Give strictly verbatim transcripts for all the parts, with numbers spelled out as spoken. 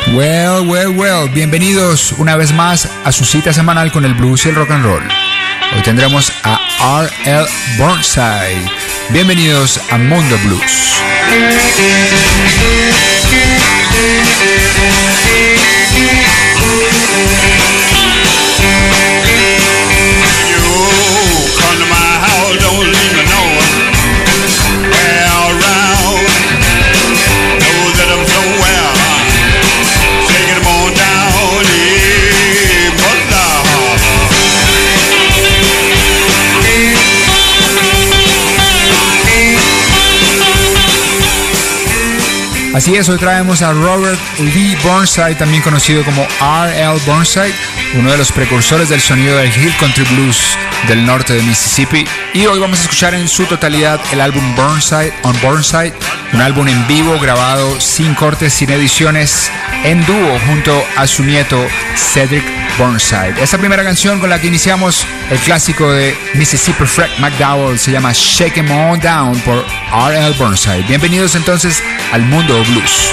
Well, well, well, bienvenidos una vez más a su cita semanal con el blues y el rock and roll. Hoy tendremos a R L Burnside. Bienvenidos a Mundo Blues. Así es, hoy traemos a Robert Lee Burnside, también conocido como R L Burnside, uno de los precursores del sonido del Hill Country Blues del norte de Mississippi. Y hoy vamos a escuchar en su totalidad el álbum Burnside on Burnside, un álbum en vivo grabado sin cortes, sin ediciones, en dúo junto a su nieto Cedric Burnside. Esta primera canción con la que iniciamos el clásico de Mississippi Fred McDowell se llama Shake 'Em On Down por R L Burnside. Bienvenidos entonces al Mundo Blues.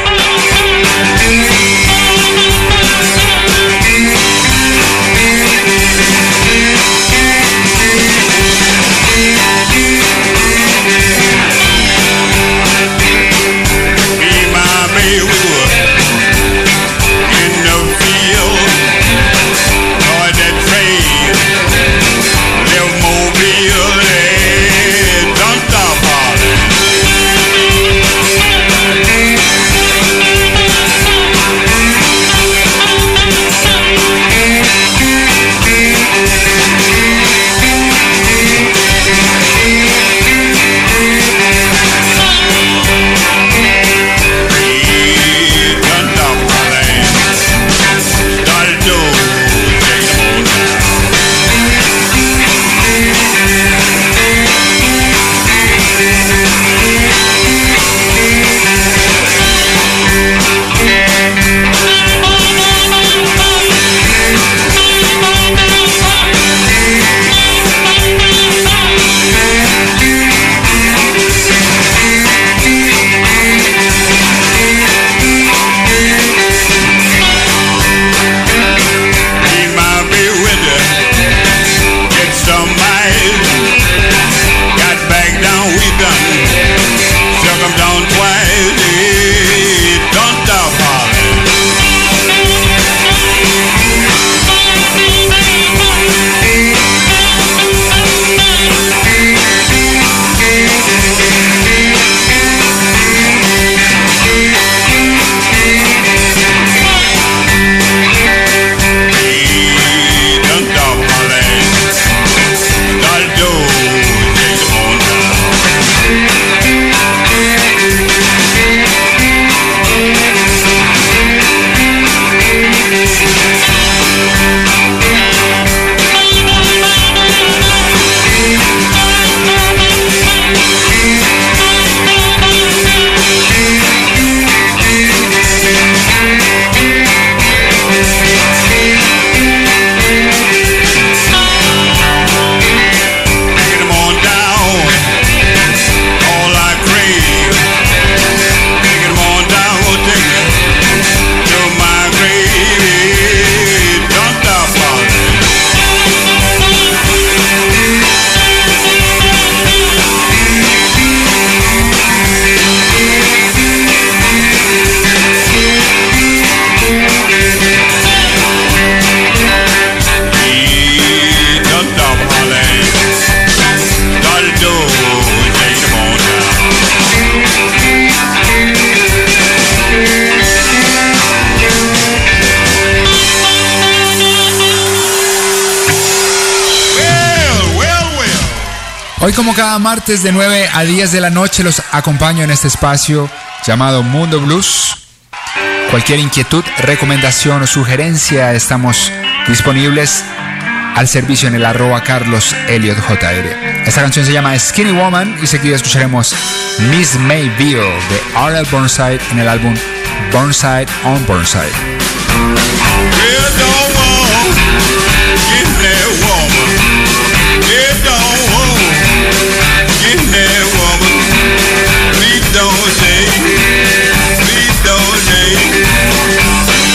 Hoy, como cada martes de nueve a diez de la noche, los acompaño en este espacio llamado Mundo Blues. Cualquier inquietud, recomendación o sugerencia, estamos disponibles al servicio en el arroba Carlos Elliot J R. Esta canción se llama Skinny Woman y seguida escucharemos Miss Mayville de R L Burnside en el álbum Burnside on Burnside. Please don't say, please don't say.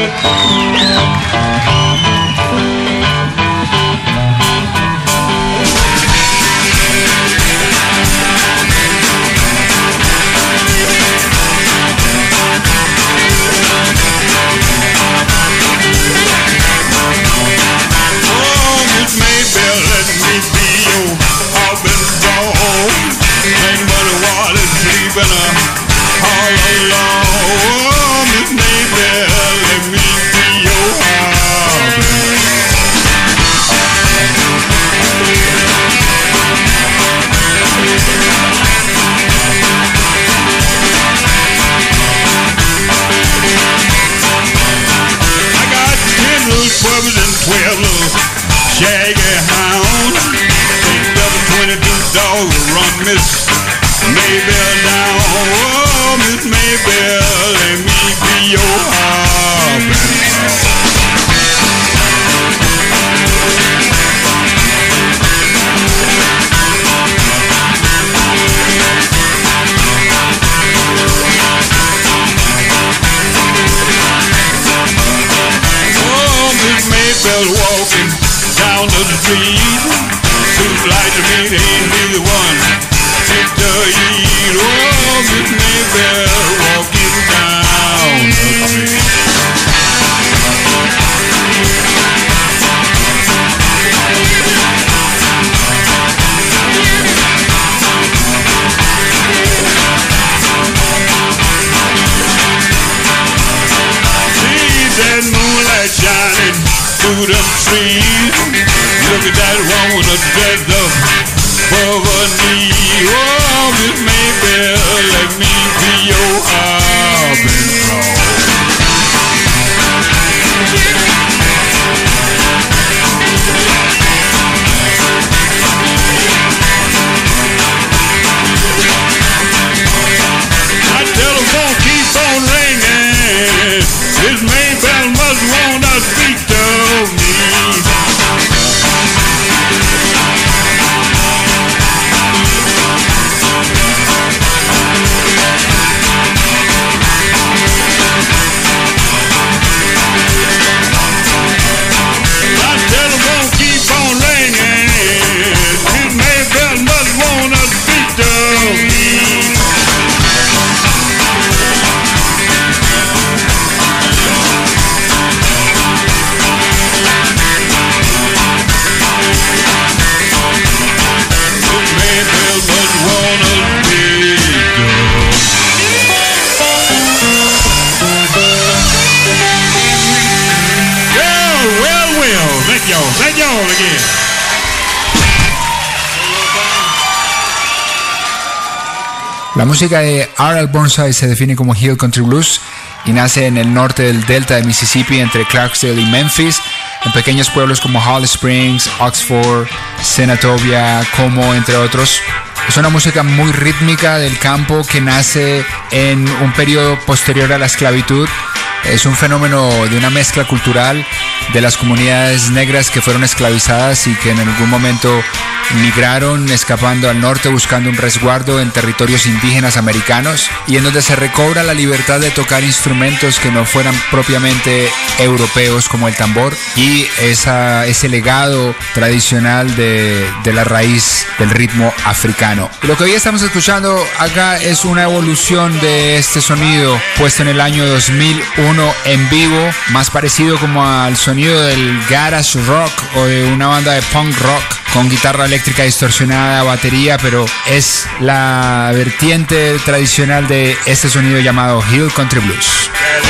La música de R L Burnside se define como Hill Country Blues y nace en el norte del delta de Mississippi entre Clarksdale y Memphis, en pequeños pueblos como Holly Springs, Oxford, Senatobia, Como, entre otros. Es una música muy rítmica del campo que nace en un periodo posterior a la esclavitud. Es un fenómeno de una mezcla cultural de las comunidades negras que fueron esclavizadas y que en algún momento migraron escapando al norte buscando un resguardo en territorios indígenas americanos, y en donde se recobra la libertad de tocar instrumentos que no fueran propiamente europeos como el tambor y esa, ese legado tradicional de, de la raíz del ritmo africano. Lo que hoy estamos escuchando acá es una evolución de este sonido puesto en el año dos mil uno en vivo, más parecido como al sonido del garage rock o de una banda de punk rock con guitarra eléctrica distorsionada, batería, pero es la vertiente tradicional de este sonido llamado Hill Country Blues.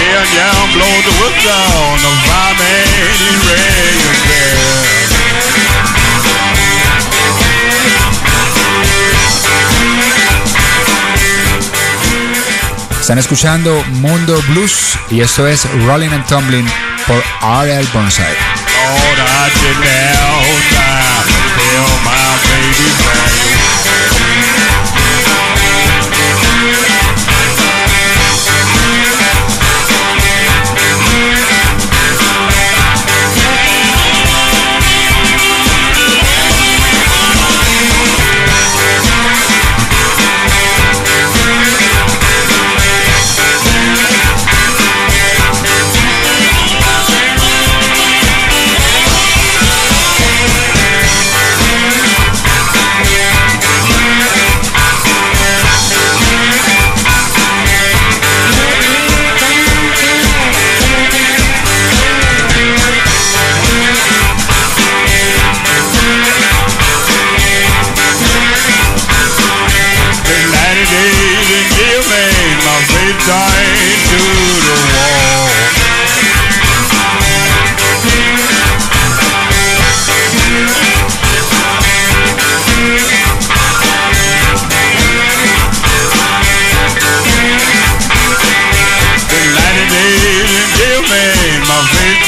Están escuchando Mundo Blues y esto es Rolling and Tumbling por R L Burnside.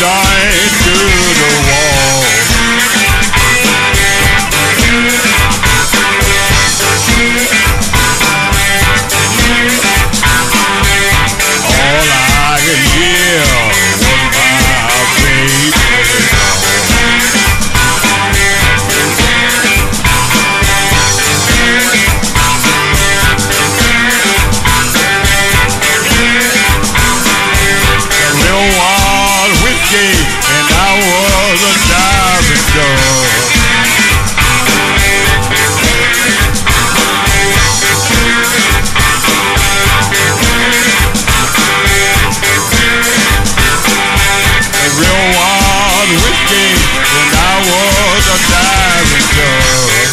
tied to the wall. All I could hear was my baby and I was a diving dog. A real wild whiskey and I was a diving dog.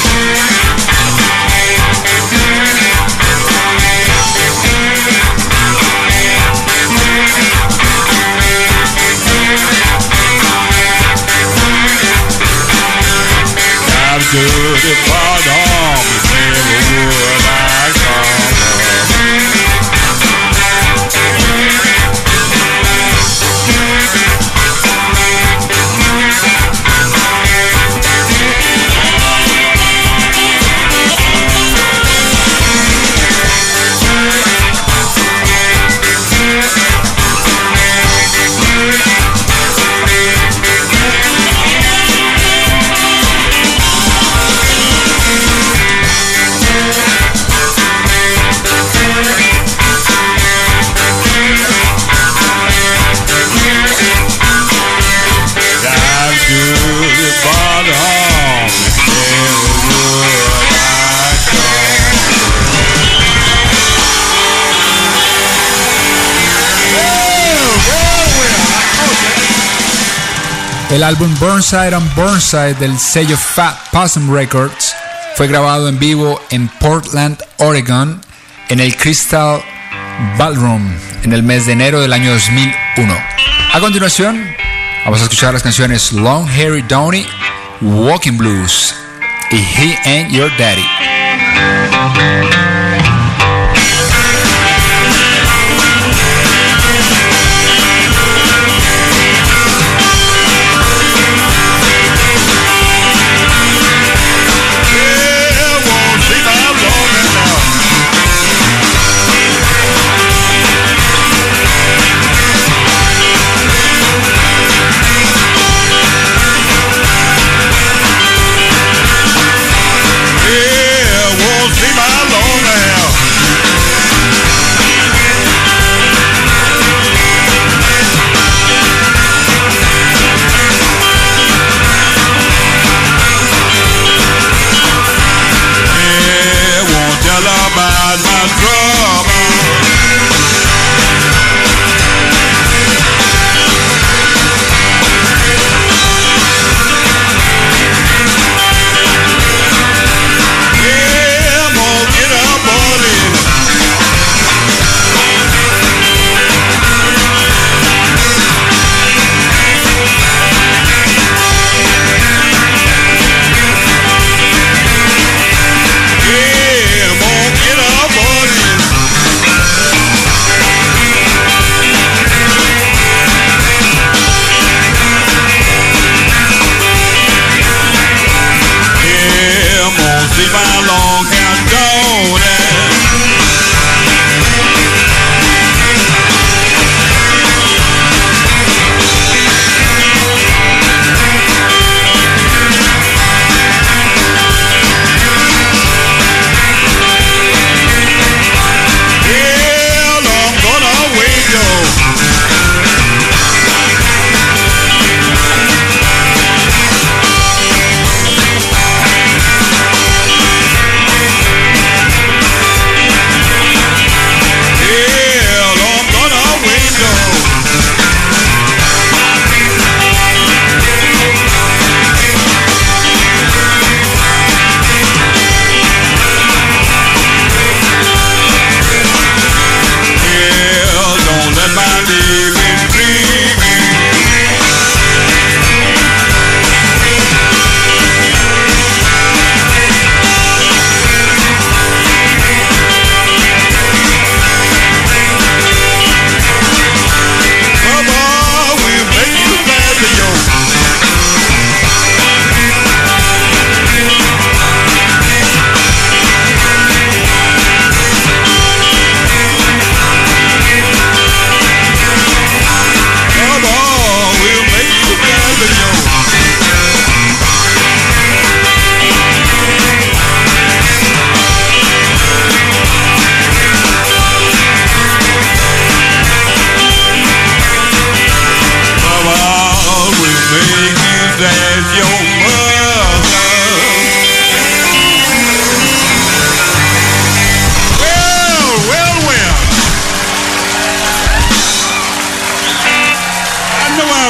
To the bottom, never would I come El álbum Burnside on Burnside del sello Fat Possum Records fue grabado en vivo en Portland, Oregon, en el Crystal Ballroom en el mes de enero del año dos mil uno. A continuación, vamos a escuchar las canciones Long Hairy Downey, Walking Blues y He Ain't Your Daddy. see my long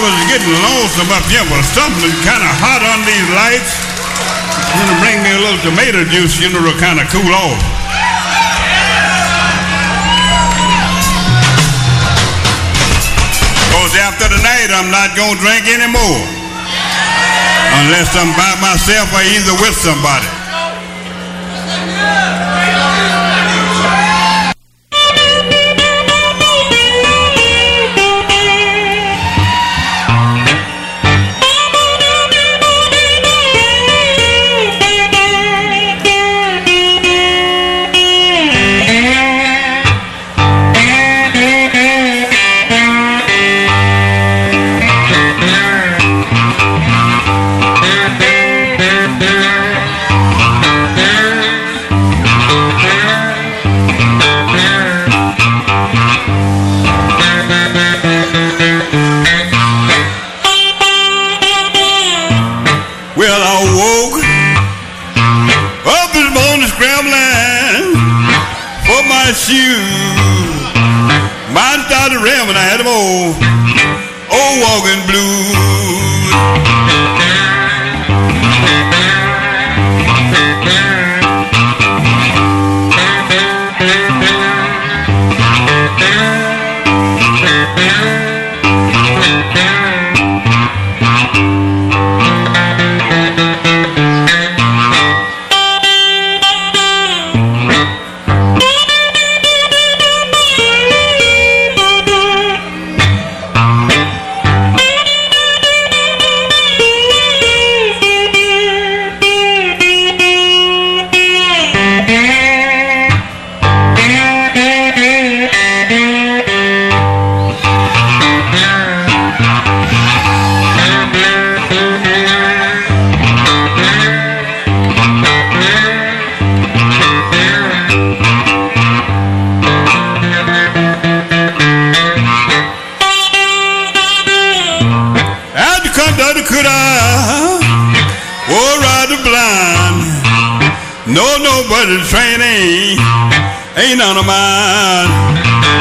was getting lonesome up here, but something kind of hot on these lights. You know, bring me a little tomato juice, you know, to kind of cool off. Because after tonight, I'm not going to drink anymore. Unless I'm by myself or either with somebody. Mine started red when I had them old, old walking blues. No, no, but the train ain't, ain't none of mine.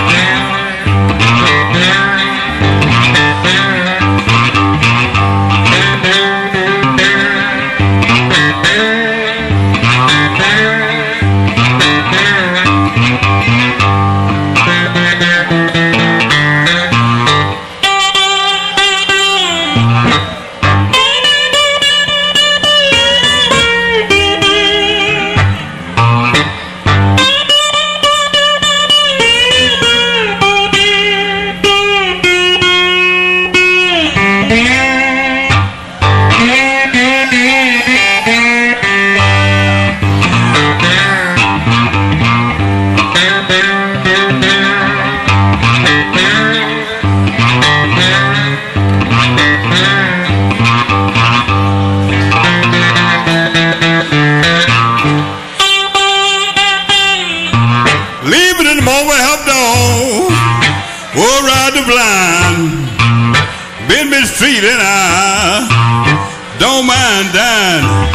Street and I don't mind dying.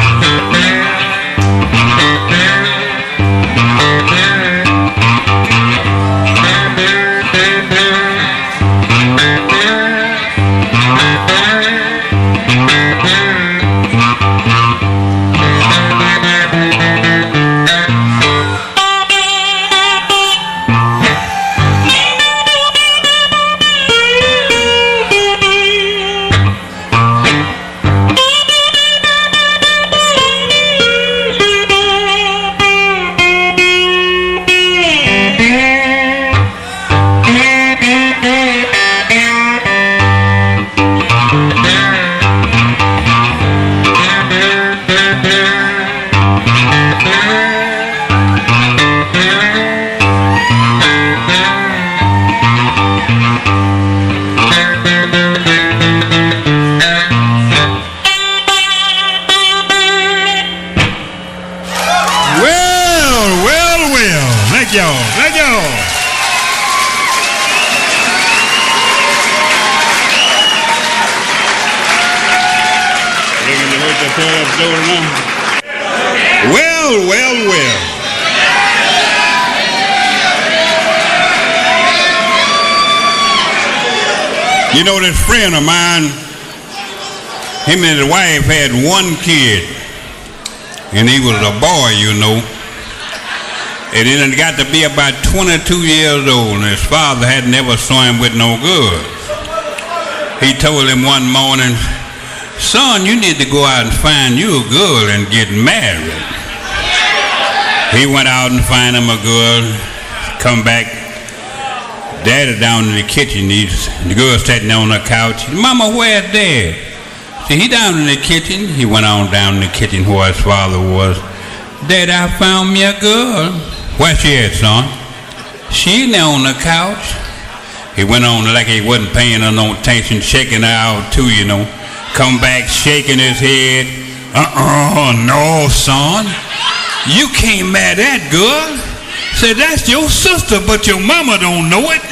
Well, well, well. You know, this friend of mine, him and his wife had one kid, and he was a boy, you know. And then it got to be about twenty-two years old, and his father had never saw him with no good. He told him one morning, son, you need to go out and find you a girl and get married. He went out and find him a girl, come back. Daddy down in the kitchen, he's, the girl sitting on the couch. Mama, where's Dad? See, he down in the kitchen. He went on down in the kitchen where his father was. Dad, I found me a girl. Where she at, son? She in there on the couch. He went on like he wasn't paying her no attention, shaking her out too, you know. Come back shaking his head. Uh-uh, no, son. You can't marry that girl. Say, that's your sister, but your mama don't know it.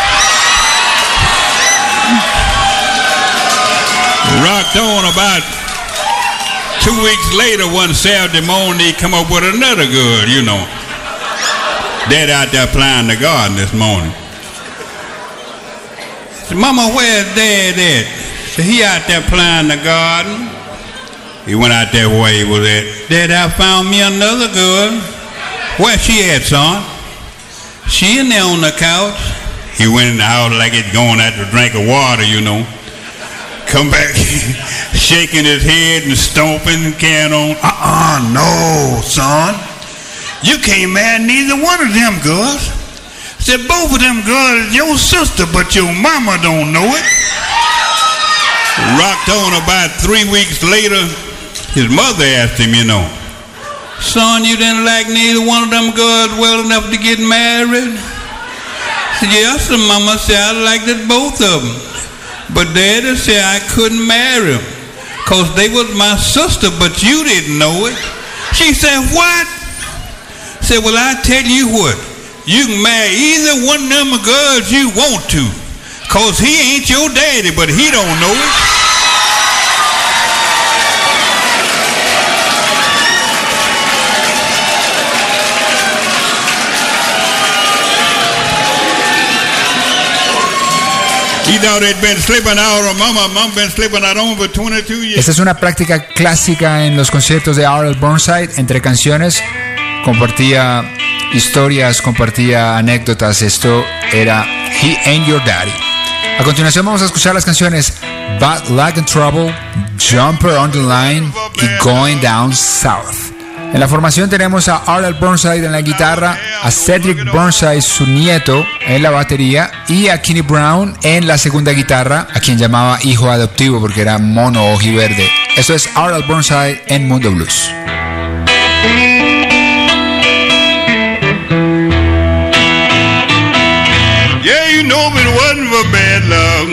Rocked on about two weeks later, one Saturday morning, he come up with another girl, you know. Dad out there plowing the garden this morning. Said, Mama, where's Dad at? So he out there plowing the garden. He went out there where he was at. Dad, I found me another girl. Where she at, son? She in there on the couch. He went in the house like he'd going out to drink of water, you know. Come back shaking his head and stomping and carrying on. Uh-uh, no, son. You can't marry neither one of them girls. Said both of them girls is your sister, but your mama don't know it. Rocked on about three weeks later, his mother asked him, you know, son, you didn't like neither one of them girls well enough to get married? Said, yes, sir, Mama said I liked it both of them. But Daddy said I couldn't marry them because they was my sister, but you didn't know it. She said, what? Said, well, I tell you what, you can marry either one of them girls you want to because he ain't your daddy, but he don't know it. Esta es una práctica clásica en los conciertos de R L Burnside. Entre canciones compartía historias, compartía anécdotas. Esto era He Ain't Your Daddy. A continuación vamos a escuchar las canciones Bad Luck and Trouble, Jumper on the Line y Going Down South. En la formación tenemos a R L Burnside en la guitarra, a Cedric Burnside, su nieto, en la batería, y a Kenny Brown en la segunda guitarra, a quien llamaba hijo adoptivo porque era mono ojiverde. Esto es R L Burnside en Mundo Blues. Yeah, you know if it wasn't for bad luck,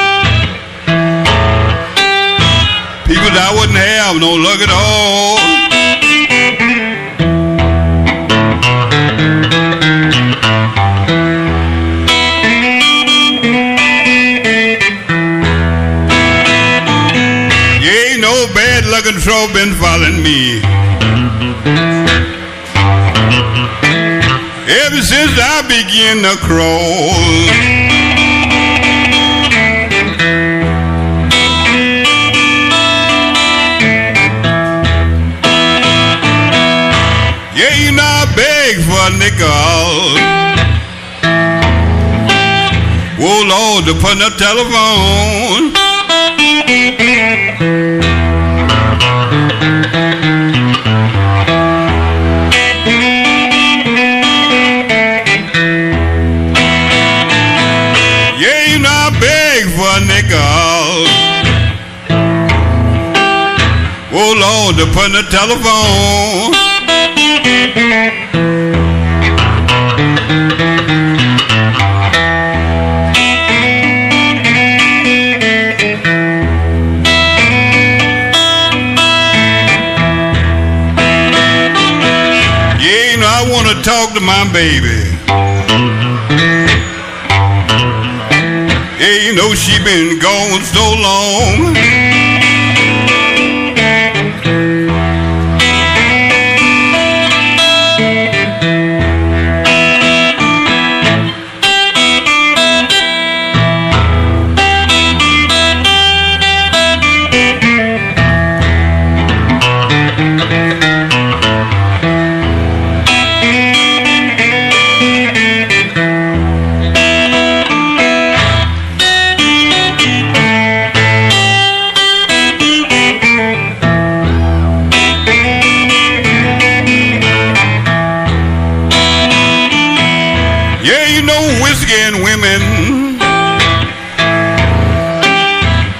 people that wouldn't have no luck at all. Luck and trouble been following me ever since I began to crawl. Yeah, you know I beg for a nickel. Oh Lord, to put the telephone. Oh Lord, to put the telephone. Yeah, you know I want to talk to my baby. Yeah, you know she been gone so long.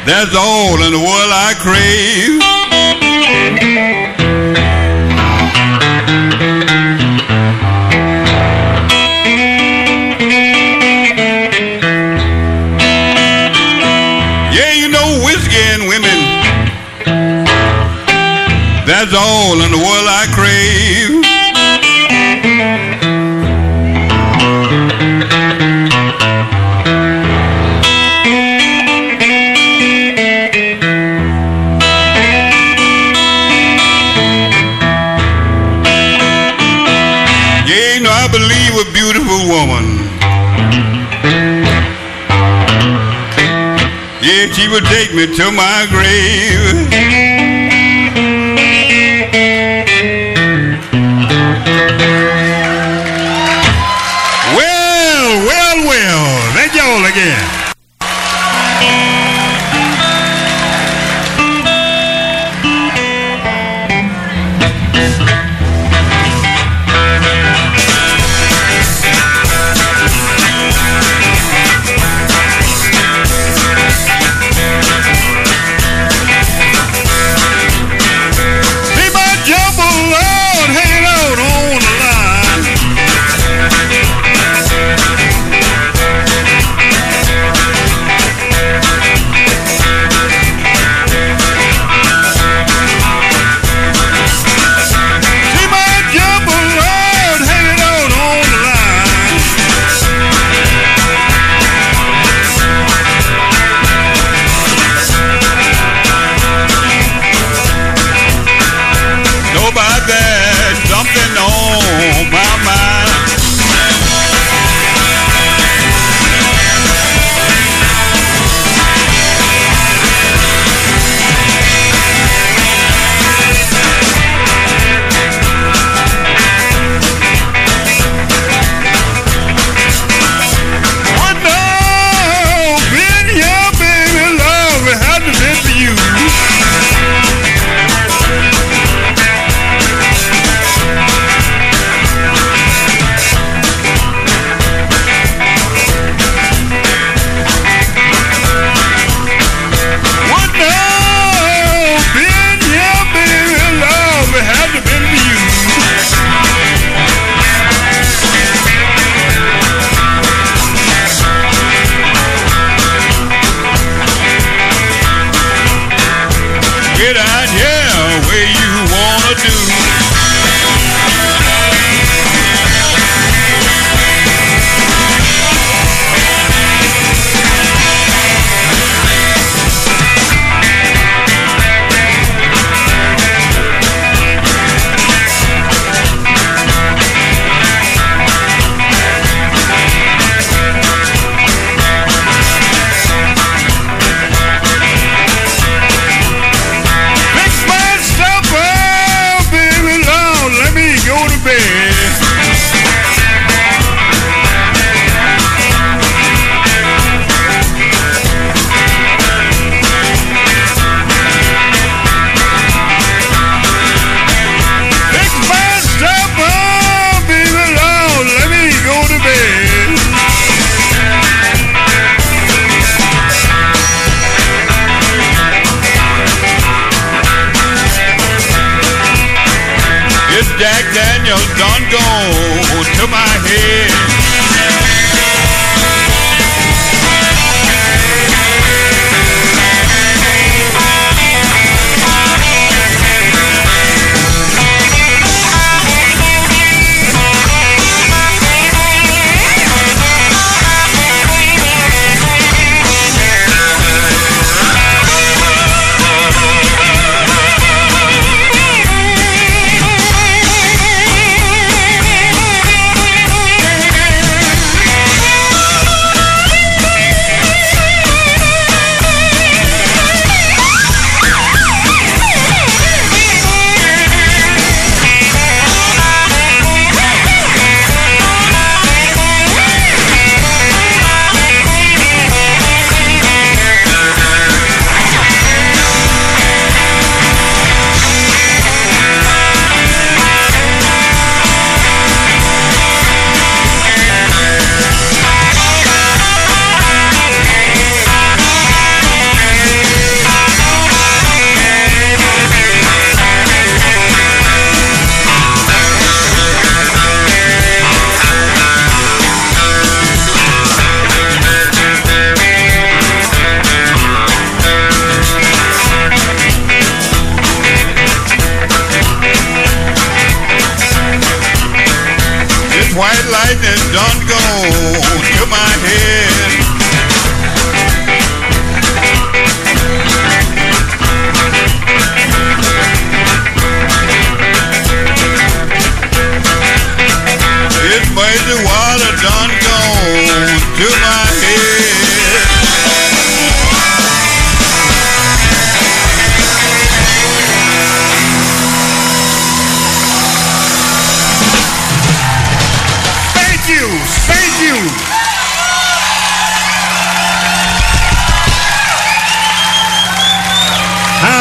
That's all in the world I crave. Yeah, you know, whiskey and women. That's all in the world I crave. A beautiful woman. Yeah, she would take me to my grave. Well, well, well. Thank y'all again. Jack Daniels done go to my head. Thank you.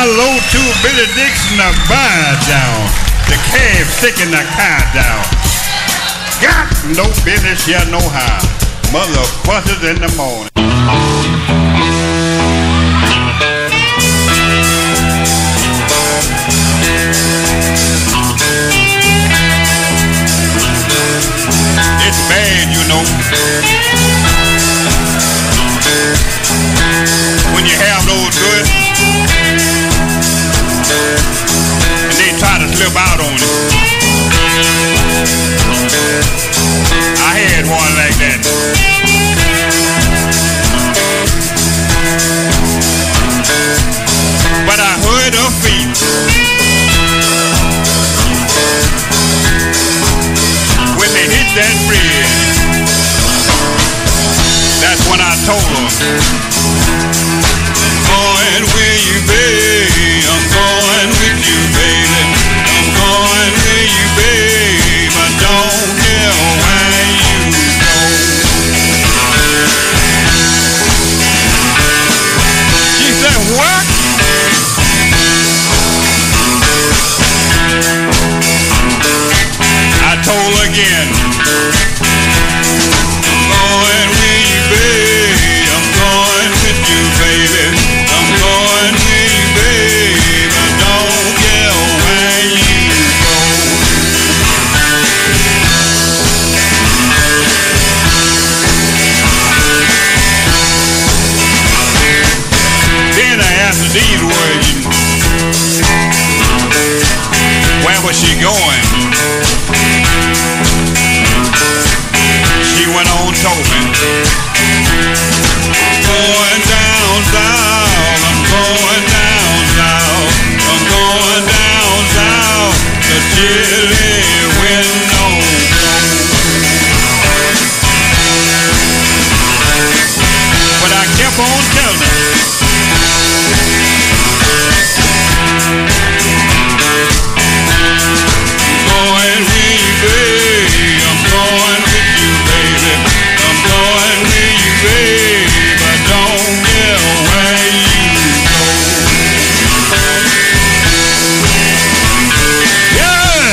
hello to Billy Dixon, the bar down. The cab sticking the car down. Got no business here, no how. Mother buses in the morning. It's bad, you know. When you have those good, and they try to slip out on you. I had one like that. But I heard her feet. When they hit that bridge, that's when I told her, going where you be, I'm going with you, baby. I'm going where you be, but don't care where you go. She said, what? I told her again, I'm going where you be, I'm going with you, baby. I'm going where you be, but don't care where you go. Then I asked her these words, where was she going? She went on talking, going down south, I'm going down south, I'm going down south, the chilly wind don't blow. But I kept on telling her, going where you be, I'm going with you, baby. I'm going where you be, but don't care where you go. Yeah!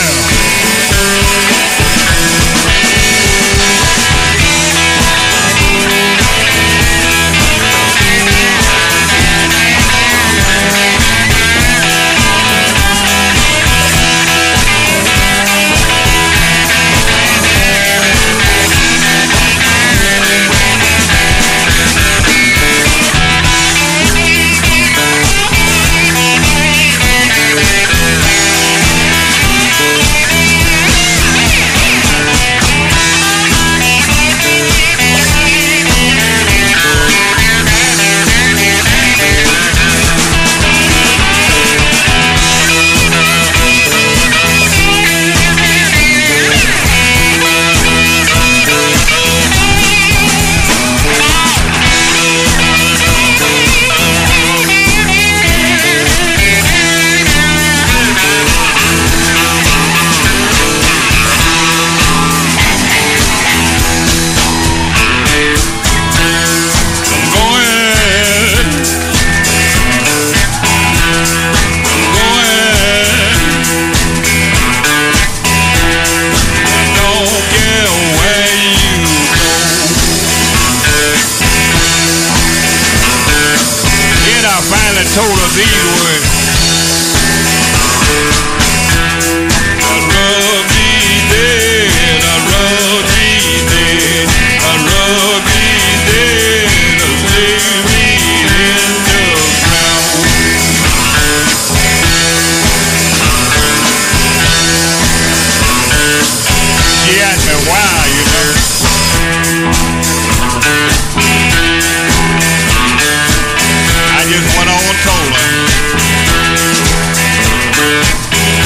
Told her these words. I'd rather be dead, I'd rather be dead, I'd rather be dead, or lay me in the ground. She asked me why, you know. I just went on and told her.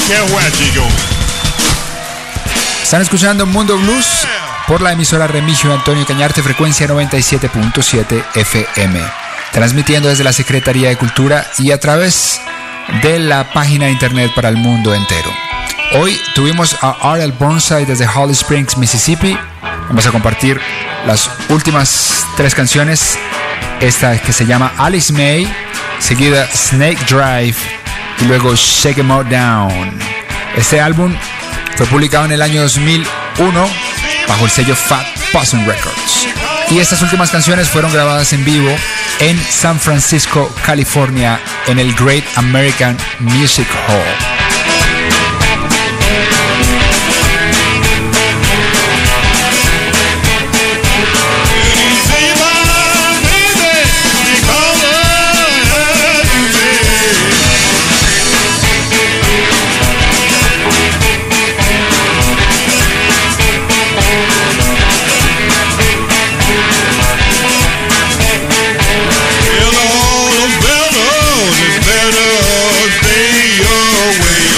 care where she goes. Están escuchando Mundo Blues por la emisora Remigio Antonio Cañarte, frecuencia noventa y siete punto siete F M, transmitiendo desde la Secretaría de Cultura y a través de la página de internet para el mundo entero. Hoy tuvimos a R L Burnside desde Holly Springs, Mississippi. Vamos a compartir las últimas tres canciones. Esta que se llama Alice May, seguida Snake Drive y luego Shake 'Em All Down. Este álbum fue publicado en el año dos mil uno bajo el sello Fat Possum Records. Y estas últimas canciones fueron grabadas en vivo en San Francisco, California, en el Great American Music Hall. Stay away.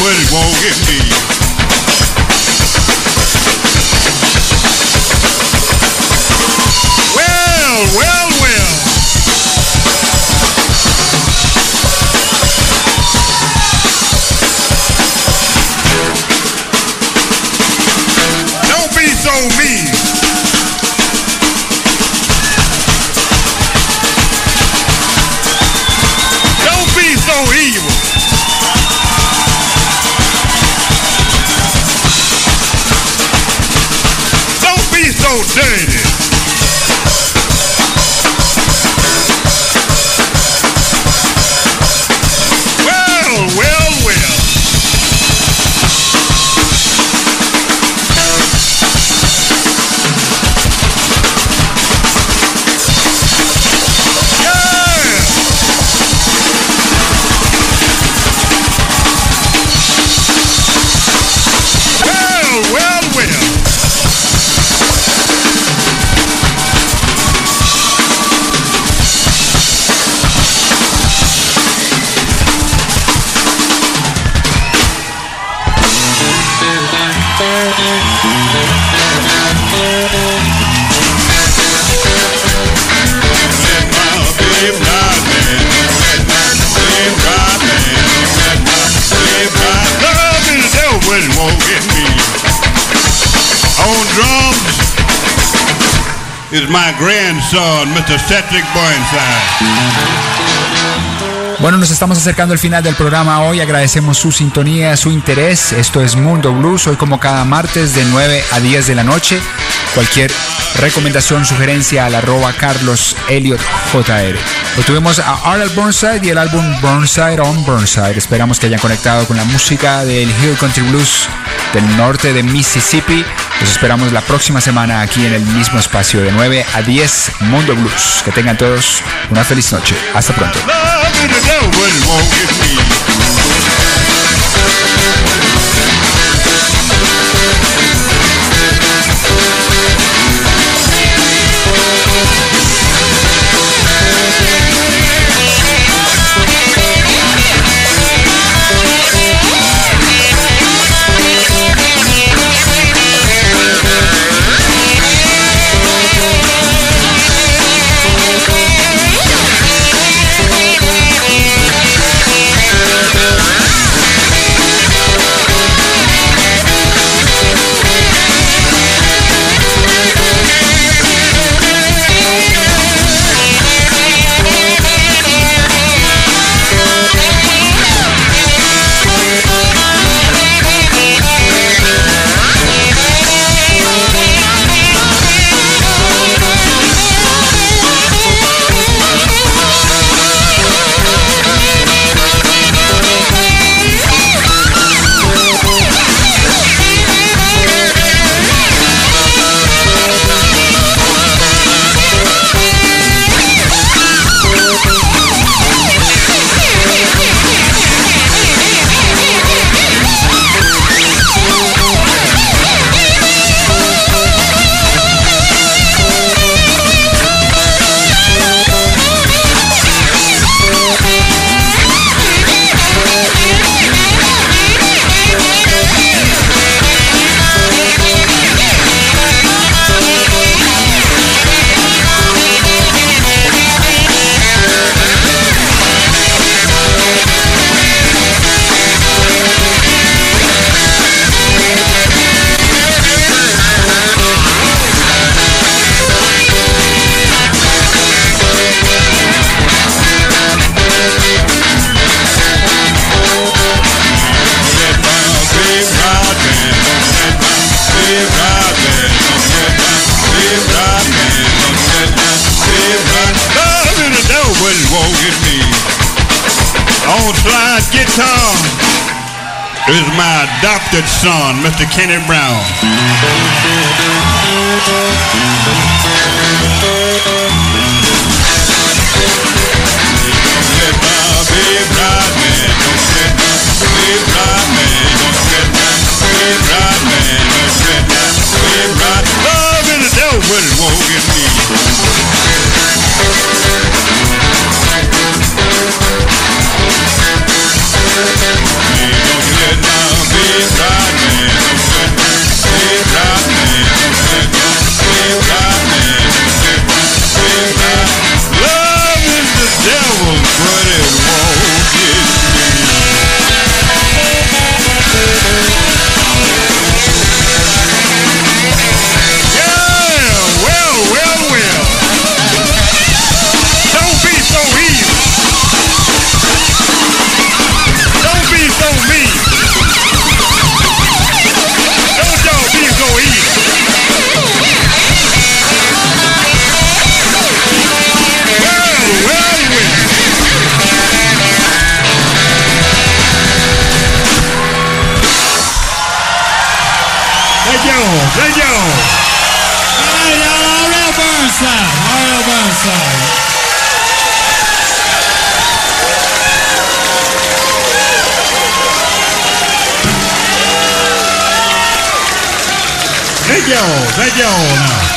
but it won't get me. Well, well, well. Don't be so mean. Don't be so evil. Don't be so dirty. Well, well, well. On drums is my grandson, mister Cedric Burnside. Bueno, nos estamos acercando al final del programa hoy. Agradecemos su sintonía, su interés. Esto es Mundo Blues, hoy como cada martes de nueve a diez de la noche. Cualquier recomendación, sugerencia al arroba Carlos Elliot J R. Hoy tuvimos a R L Burnside y el álbum Burnside on Burnside. Esperamos que hayan conectado con la música del Hill Country Blues del norte de Mississippi. Los esperamos la próxima semana aquí en el mismo espacio de nueve a diez, Mundo Blues. Que tengan todos una feliz noche. Hasta pronto. On slide guitar is my adopted son, Mister Kenny Brown. Love in the devil, but it won't get me. Don't you let my Joe. Is that Joe now?